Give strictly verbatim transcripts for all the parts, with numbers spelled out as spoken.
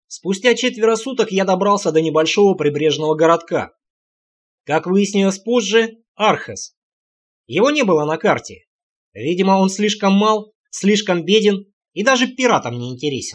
Спустя четверо суток я добрался до небольшого прибрежного городка. Как выяснилось позже, Архес. Его не было на карте. Видимо, он слишком мал, слишком беден и даже пиратам не интересен.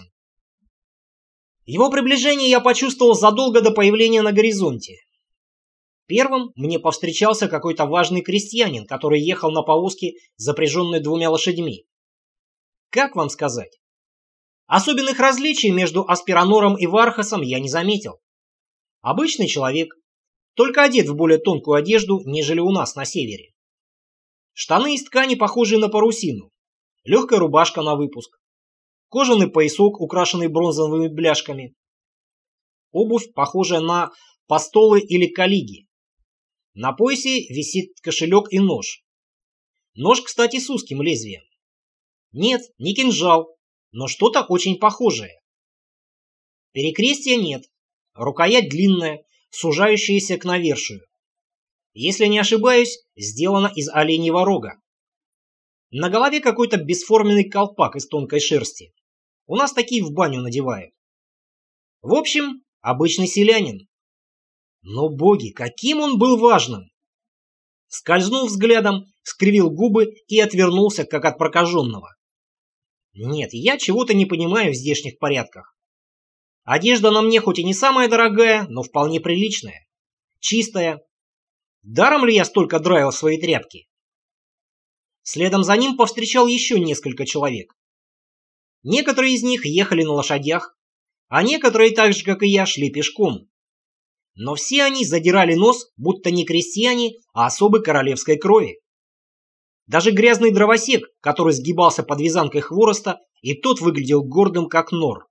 Его приближение я почувствовал задолго до появления на горизонте. Первым мне повстречался какой-то важный крестьянин, который ехал на повозке, запряженной двумя лошадьми. Как вам сказать? Особенных различий между Аспиранором и Вархасом я не заметил. Обычный человек, только одет в более тонкую одежду, нежели у нас на севере. Штаны из ткани, похожие на парусину, легкая рубашка на выпуск, кожаный поясок, украшенный бронзовыми бляшками, обувь, похожая на постолы или калиги. На поясе висит кошелек и нож. Нож, кстати, с узким лезвием. Нет, не кинжал, но что-то очень похожее. Перекрестия нет, рукоять длинная, сужающаяся к навершию. Если не ошибаюсь, сделана из оленьего рога. На голове какой-то бесформенный колпак из тонкой шерсти. У нас такие в баню надевают. В общем, обычный селянин. Но, боги, каким он был важным! Скользнув взглядом, скривил губы и отвернулся, как от прокаженного. Нет, я чего-то не понимаю в здешних порядках. Одежда на мне хоть и не самая дорогая, но вполне приличная. Чистая. Даром ли я столько драил свои тряпки? Следом за ним повстречал еще несколько человек. Некоторые из них ехали на лошадях, а некоторые, так же как и я, шли пешком. Но все они задирали нос, будто не крестьяне, а особы королевской крови. Даже грязный дровосек, который сгибался под вязанкой хвороста, и тот выглядел гордым, как нор.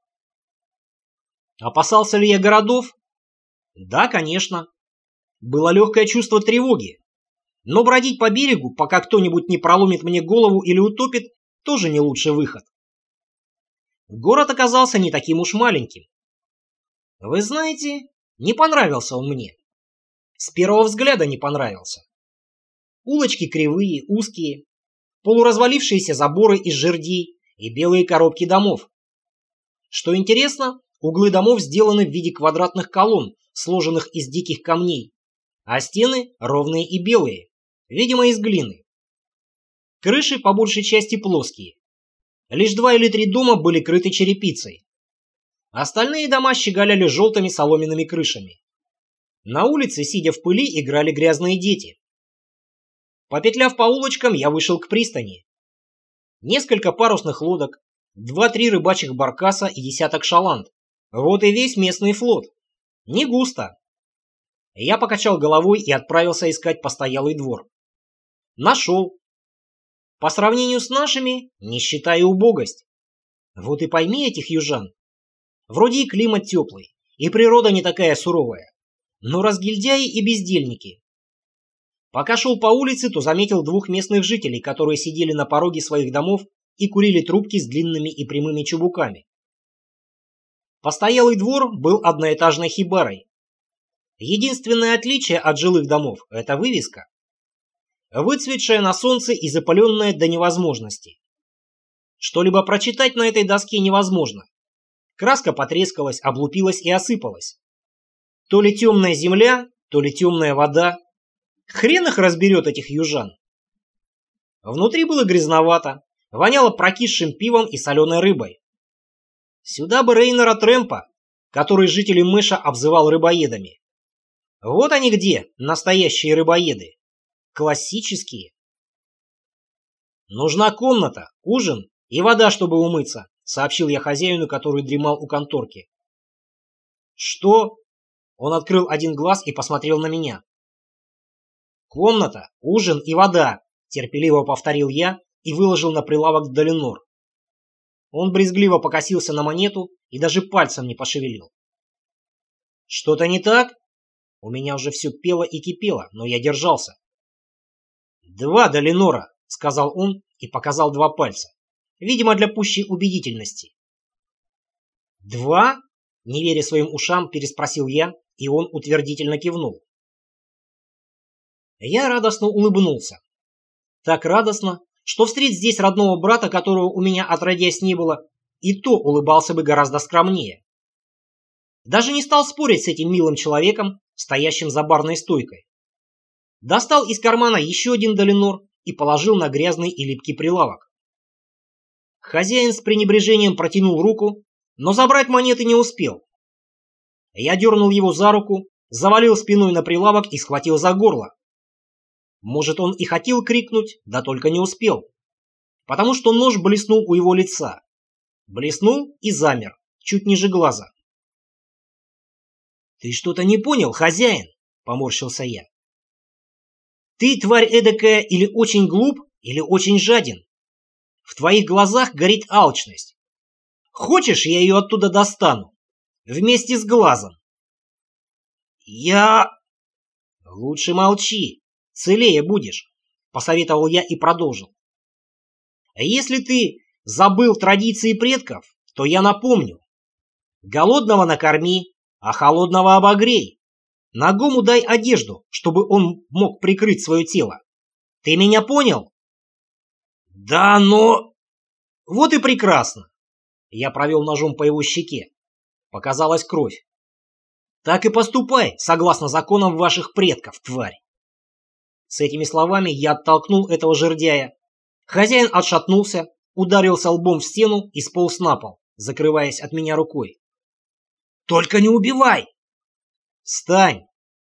Опасался ли я городов? Да, конечно. Было легкое чувство тревоги. Но бродить по берегу, пока кто-нибудь не проломит мне голову или утопит, тоже не лучший выход. Город оказался не таким уж маленьким. Вы знаете, не понравился он мне. С первого взгляда не понравился. Улочки кривые, узкие, полуразвалившиеся заборы из жердей и белые коробки домов. Что интересно, углы домов сделаны в виде квадратных колонн, сложенных из диких камней, а стены ровные и белые, видимо, из глины. Крыши по большей части плоские. Лишь два или три дома были крыты черепицей. Остальные дома щеголяли желтыми соломенными крышами. На улице, сидя в пыли, играли грязные дети. Попетляв по улочкам, я вышел к пристани. Несколько парусных лодок, два-три рыбачьих баркаса и десяток шаланд. Вот и весь местный флот. Не густо. Я покачал головой и отправился искать постоялый двор. Нашел. По сравнению с нашими, нищета и убогость. Вот и пойми этих южан. Вроде и климат теплый, и природа не такая суровая, но разгильдяи и бездельники. Пока шел по улице, то заметил двух местных жителей, которые сидели на пороге своих домов и курили трубки с длинными и прямыми чубуками. Постоялый двор был одноэтажной хибарой. Единственное отличие от жилых домов – это вывеска. Выцветшая на солнце и запаленная до невозможности. Что-либо прочитать на этой доске невозможно. Краска потрескалась, облупилась и осыпалась. То ли темная земля, то ли темная вода. Хрен их разберет, этих южан. Внутри было грязновато, воняло прокисшим пивом и соленой рыбой. Сюда бы Рейнера Трэмпа, который жители Мэша обзывал рыбоедами. Вот они где, настоящие рыбоеды. Классические. Нужна комната, ужин и вода, чтобы умыться, сообщил я хозяину, который дремал у конторки. Что? Он открыл один глаз и посмотрел на меня. Комната, ужин и вода, терпеливо повторил я и выложил на прилавок Далинор. Он брезгливо покосился на монету и даже пальцем не пошевелил. Что-то не так? У меня уже все пело и кипело, но я держался. «Два Далинора», — сказал он и показал два пальца, видимо, для пущей убедительности. «Два?» — не веря своим ушам, переспросил я, и он утвердительно кивнул. Я радостно улыбнулся. Так радостно, что встретить здесь родного брата, которого у меня отродясь не было, и то улыбался бы гораздо скромнее. Даже не стал спорить с этим милым человеком, стоящим за барной стойкой. Достал из кармана еще один долинор и положил на грязный и липкий прилавок. Хозяин с пренебрежением протянул руку, но забрать монеты не успел. Я дернул его за руку, завалил спиной на прилавок и схватил за горло. Может, он и хотел крикнуть, да только не успел, потому что нож блеснул у его лица. Блеснул и замер, чуть ниже глаза. «Ты что-то не понял, хозяин?» — поморщился я. «Ты, тварь эдакая, или очень глуп, или очень жаден. В твоих глазах горит алчность. Хочешь, я ее оттуда достану? Вместе с глазом?» «Я...» «Лучше молчи, целее будешь», — посоветовал я и продолжил. «Если ты забыл традиции предков, то я напомню. Голодного накорми, а холодного обогрей. Нагому дай одежду, чтобы он мог прикрыть свое тело. Ты меня понял?» «Да, но...» «Вот и прекрасно!» Я провел ножом по его щеке. Показалась кровь. «Так и поступай, согласно законам ваших предков, тварь!» С этими словами я оттолкнул этого жердяя. Хозяин отшатнулся, ударился лбом в стену и сполз на пол, закрываясь от меня рукой. «Только не убивай!» «Встань!»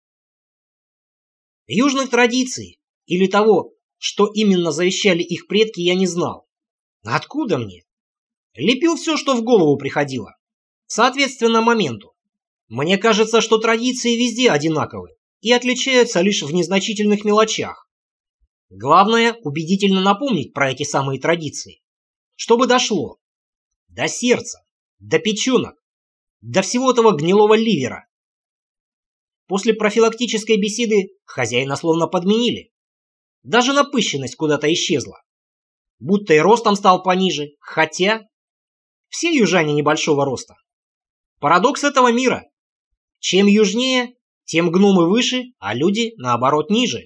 Южных традиций, или того, что именно завещали их предки, я не знал. Откуда мне? Лепил все, что в голову приходило. Соответственно моменту. Мне кажется, что традиции везде одинаковы и отличаются лишь в незначительных мелочах. Главное – убедительно напомнить про эти самые традиции. Чтобы дошло. До сердца, до печенок, до всего этого гнилого ливера. После профилактической беседы хозяина словно подменили. Даже напыщенность куда-то исчезла. Будто и ростом стал пониже, хотя... Все южане небольшого роста. Парадокс этого мира. Чем южнее, тем гномы выше, а люди, наоборот, ниже.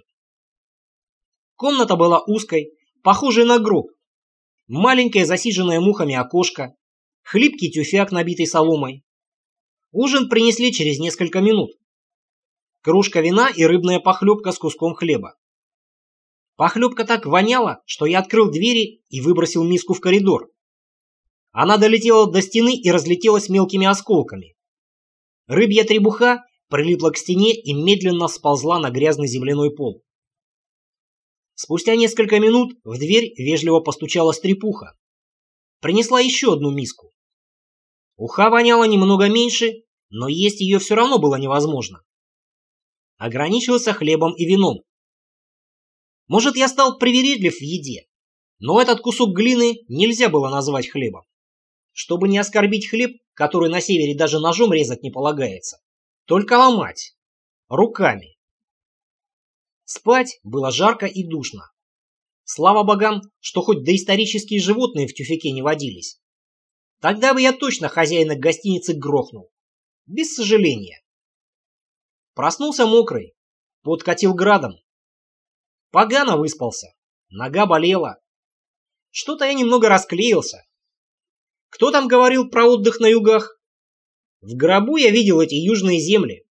Комната была узкой, похожей на гроб. Маленькое засиженное мухами окошко, хлипкий тюфяк, набитый соломой. Ужин принесли через несколько минут. Кружка вина и рыбная похлебка с куском хлеба. Похлебка так воняла, что я открыл двери и выбросил миску в коридор. Она долетела до стены и разлетелась мелкими осколками. Рыбья требуха прилипла к стене и медленно сползла на грязный земляной пол. Спустя несколько минут в дверь вежливо постучала стрепуха. Принесла еще одну миску. Уха воняла немного меньше, но есть ее все равно было невозможно. Ограничился хлебом и вином. Может, я стал привередлив в еде, но этот кусок глины нельзя было назвать хлебом. Чтобы не оскорбить хлеб, который на севере даже ножом резать не полагается, только ломать. Руками. Спать было жарко и душно. Слава богам, что хоть доисторические животные в тюфяке не водились. Тогда бы я точно хозяина гостиницы грохнул. Без сожаления. Проснулся мокрый, пот катил градом. Погано выспался, нога болела. Что-то я немного расклеился. Кто там говорил про отдых на югах? В гробу я видел эти южные земли.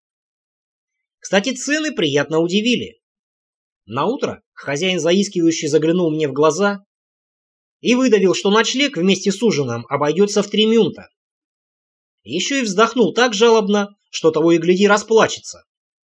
Кстати, цены приятно удивили. Наутро хозяин заискивающе заглянул мне в глаза и выдавил, что ночлег вместе с ужином обойдется в три мюнта. Еще и вздохнул так жалобно, что того и гляди расплачется.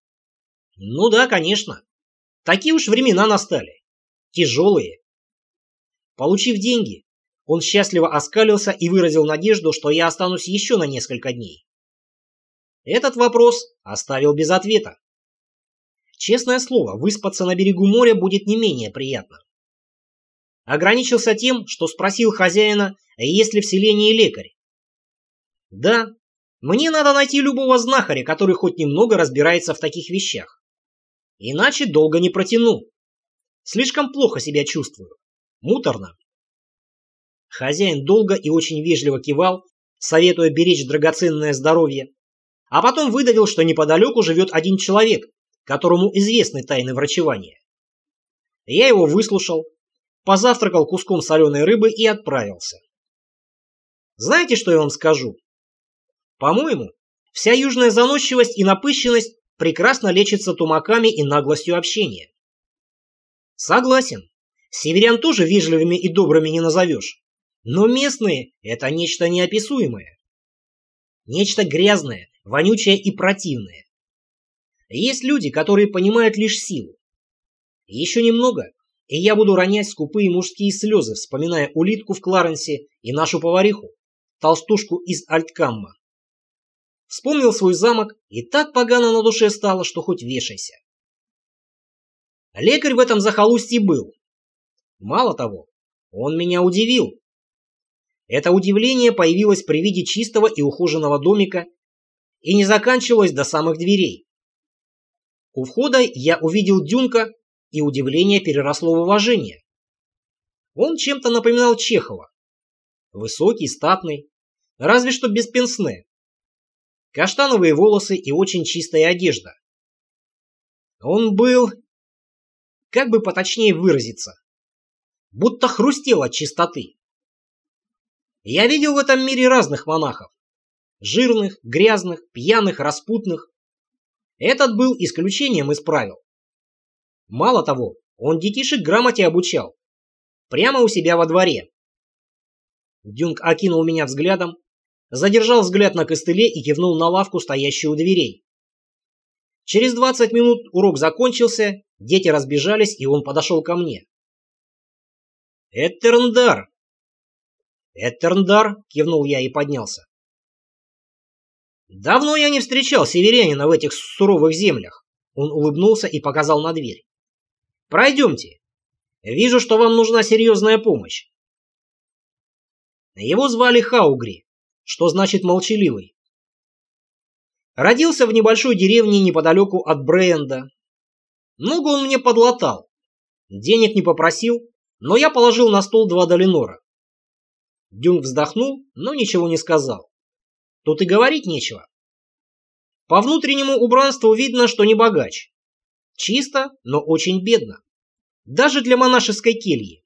Ну да, конечно. Такие уж времена настали. Тяжелые. Получив деньги, он счастливо оскалился и выразил надежду, что я останусь еще на несколько дней. Этот вопрос оставил без ответа. Честное слово, выспаться на берегу моря будет не менее приятно. Ограничился тем, что спросил хозяина, есть ли в селении лекарь. Да, мне надо найти любого знахаря, который хоть немного разбирается в таких вещах. Иначе долго не протяну. Слишком плохо себя чувствую. Муторно. Хозяин долго и очень вежливо кивал, советуя беречь драгоценное здоровье, а потом выдавил, что неподалеку живет один человек, которому известны тайны врачевания. Я его выслушал, позавтракал куском соленой рыбы и отправился. Знаете, что я вам скажу? По-моему, Вся южная заносчивость и напыщенность прекрасно лечится тумаками и наглостью общения. Согласен, северян тоже вежливыми и добрыми не назовешь. Но местные – это нечто неописуемое. Нечто грязное, вонючее и противное. Есть люди, которые понимают лишь силу. Еще немного, и я буду ронять скупые мужские слезы, вспоминая улитку в Кларенсе и нашу повариху, толстушку из Альткамма. Вспомнил свой замок, и так погано на душе стало, что хоть вешайся. Лекарь в этом захолустье был. Мало того, он меня удивил. Это удивление появилось при виде чистого и ухоженного домика и не заканчивалось до самых дверей. У входа я увидел Дюнка, и удивление переросло в уважение. Он чем-то напоминал Чехова. Высокий, статный, разве что без пенсне. Каштановые волосы и очень чистая одежда. Он был, как бы поточнее выразиться, будто хрустел от чистоты. Я видел в этом мире разных монахов. Жирных, грязных, пьяных, распутных. Этот был исключением из правил. Мало того, он детишек грамоте обучал. Прямо у себя во дворе. Дюнк окинул меня взглядом, задержал взгляд на костыле и кивнул на лавку, стоящую у дверей. Через двадцать минут урок закончился, дети разбежались, и он подошел ко мне. «Эттерндар!» «Эттерндар!» — кивнул я и поднялся. «Давно я не встречал северянина в этих суровых землях». Он улыбнулся и показал на дверь. «Пройдемте. Вижу, что вам нужна серьезная помощь». Его звали Хаугри, что значит молчаливый. Родился в небольшой деревне неподалеку от Брейенда. Много он мне подлатал. Денег не попросил, но я положил на стол два долинора. Дюнк вздохнул, но ничего не сказал. Тут и говорить нечего. По внутреннему убранству видно, что не богач. Чисто, но очень бедно. Даже для монашеской кельи.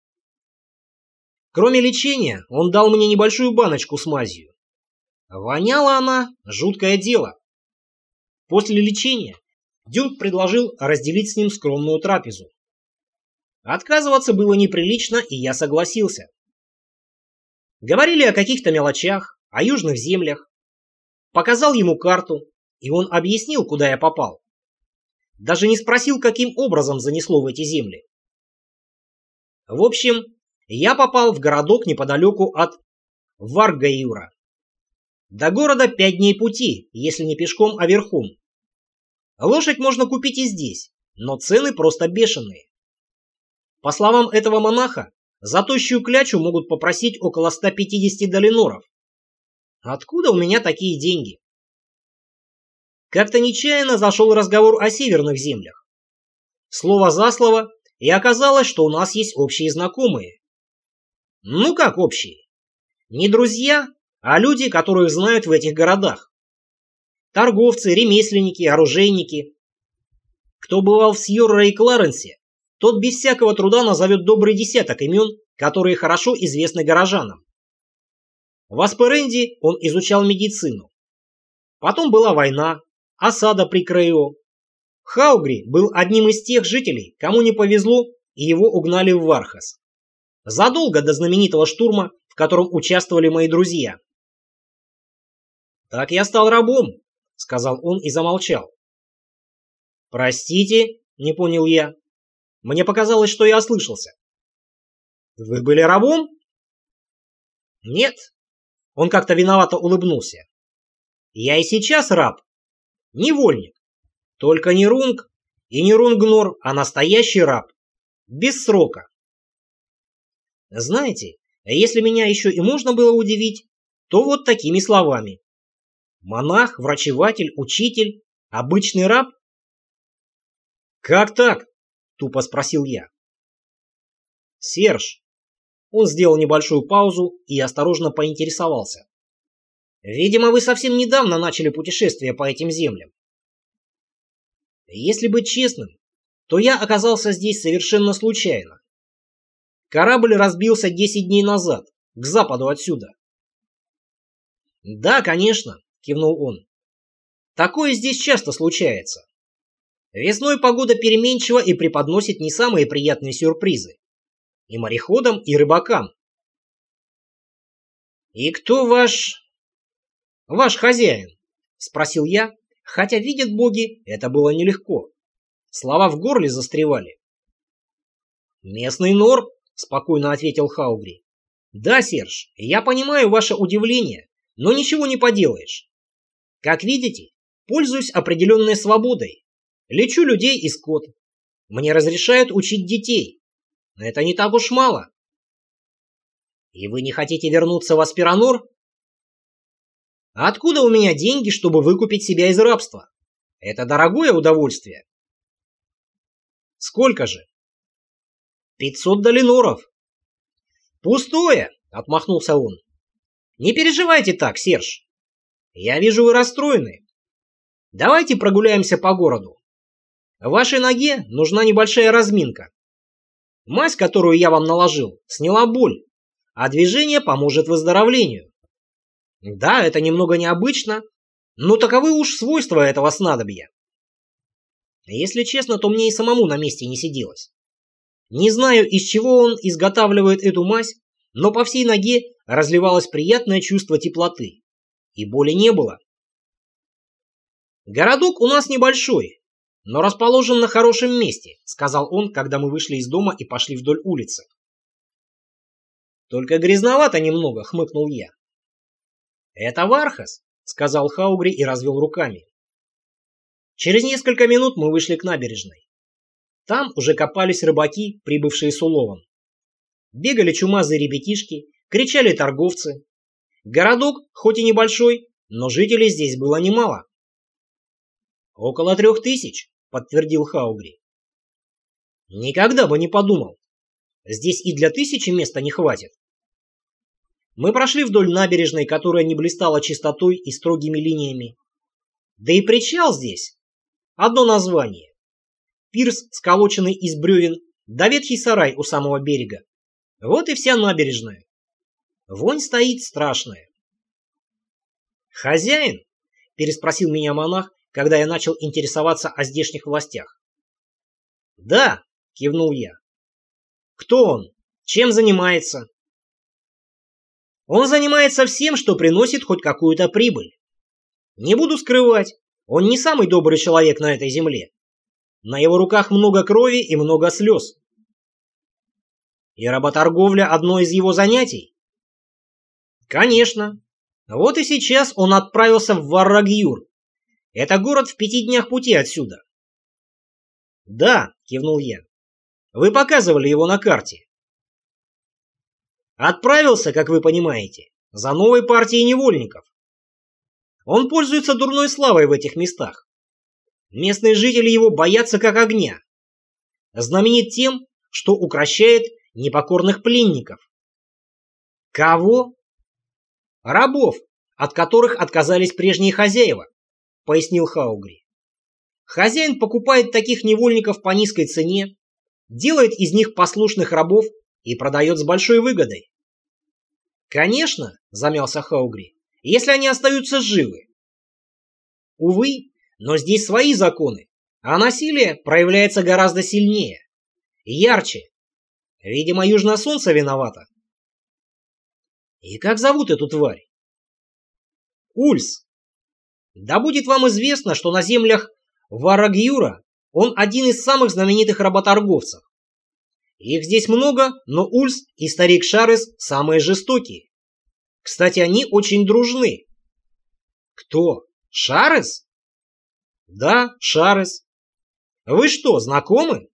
Кроме лечения, он дал мне небольшую баночку с мазью. Воняла она – жуткое дело. После лечения Дюнк предложил разделить с ним скромную трапезу. Отказываться было неприлично, и я согласился. Говорили о каких-то мелочах, о южных землях. Показал ему карту, и он объяснил, куда я попал. Даже не спросил, каким образом занесло в эти земли. В общем, я попал в городок неподалеку от Варгаюра. До города пять дней пути, если не пешком, а верхом. Лошадь можно купить и здесь, но цены просто бешеные. По словам этого монаха, за тощую клячу могут попросить около ста пятидесяти долиноров. Откуда у меня такие деньги? Как-то нечаянно зашел разговор о северных землях. Слово за слово, и оказалось, что у нас есть общие знакомые. Ну как общие? Не друзья, а люди, которых знают в этих городах. Торговцы, ремесленники, оружейники. Кто бывал в Сьорре и Кларенсе, тот без всякого труда назовет добрый десяток имен, которые хорошо известны горожанам. В Асперенде он изучал медицину. Потом была война, осада при Крео. Хаугри был одним из тех жителей, кому не повезло, и его угнали в Вархас. Задолго до знаменитого штурма, в котором участвовали мои друзья. «Так я стал рабом», — сказал он и замолчал. «Простите», — не понял я. Мне показалось, что я ослышался. «Вы были рабом?» «Нет». Он как-то виновато улыбнулся. «Я и сейчас раб. Невольник. Только не рунг и не рунгнор, а настоящий раб. Без срока. Знаете, если меня еще и можно было удивить, то вот такими словами. Монах, врачеватель, учитель, обычный раб?» «Как так?» — тупо спросил я. «Серж». Он сделал небольшую паузу и осторожно поинтересовался. «Видимо, вы совсем недавно начали путешествие по этим землям. Если быть честным, то я оказался здесь совершенно случайно. Корабль разбился десять дней назад, к западу отсюда». «Да, конечно», — кивнул он. Такое здесь часто случается. Весной погода переменчива и преподносит не самые приятные сюрпризы. И мореходам, и рыбакам. «И кто ваш... ваш хозяин?» — спросил я, хотя, видят боги, это было нелегко. Слова в горле застревали. «Местный нор», — спокойно ответил Хаугри. «Да, Серж, я понимаю ваше удивление, но ничего не поделаешь. Как видите, пользуюсь определенной свободой. Лечу людей и скот. Мне разрешают учить детей. Но это не так уж мало». «И вы не хотите вернуться в Аспиранор?» «Откуда у меня деньги, чтобы выкупить себя из рабства? Это дорогое удовольствие». «Сколько же?» «Пятьсот долиноров». «Пустое», — отмахнулся он. «Не переживайте так, Серж. Я вижу, вы расстроены. Давайте прогуляемся по городу. Вашей ноге нужна небольшая разминка. Мазь, которую я вам наложил, сняла боль, а движение поможет выздоровлению. Да, это немного необычно, но таковы уж свойства этого снадобья. Если честно, то мне и самому на месте не сиделось. Не знаю, из чего он изготавливает эту мазь, но по всей ноге разливалось приятное чувство теплоты, и боли не было. «Городок у нас небольшой, но расположен на хорошем месте», — сказал он, когда мы вышли из дома и пошли вдоль улицы. «Только грязновато немного», — хмыкнул я. «Это Вархас», — сказал Хаугри и развел руками. Через несколько минут мы вышли к набережной. Там уже копались рыбаки, прибывшие с уловом. Бегали чумазые ребятишки, кричали торговцы. Городок, хоть и небольшой, но жителей здесь было немало. «Около трех тысяч», — подтвердил Хаугри. «Никогда бы не подумал. Здесь и для тысячи места не хватит». Мы прошли вдоль набережной, которая не блистала чистотой и строгими линиями. Да и причал здесь одно название. Пирс, сколоченный из бревен, да ветхий сарай у самого берега. Вот и вся набережная. Вонь стоит страшная. «Хозяин?» — переспросил меня монах, когда я начал интересоваться о здешних властях. «Да», — кивнул я. «Кто он? Чем занимается?» «Он занимается всем, что приносит хоть какую-то прибыль. Не буду скрывать, он не самый добрый человек на этой земле. На его руках много крови и много слез». «И работорговля одно из его занятий?» «Конечно. Вот и сейчас он отправился в Варрагьюр. Это город в пяти днях пути отсюда». «Да», — кивнул я. «Вы показывали его на карте». «Отправился, как вы понимаете, за новой партией невольников. Он пользуется дурной славой в этих местах. Местные жители его боятся как огня. Знаменит тем, что укрощает непокорных пленников». «Кого?» «Рабов, от которых отказались прежние хозяева», — пояснил Хаугри. «Хозяин покупает таких невольников по низкой цене, делает из них послушных рабов и продает с большой выгодой». «Конечно», — замялся Хаугри, — «если они остаются живы». «Увы, но здесь свои законы, а насилие проявляется гораздо сильнее, ярче. Видимо, южное солнце виновато». «И как зовут эту тварь?» «Ульс. Да будет вам известно, что на землях Варрагьюра он один из самых знаменитых работорговцев. Их здесь много, но Ульс и старик Шарес самые жестокие. Кстати, они очень дружны». «Кто? Шарес?» «Да, Шарес. Вы что, знакомы?»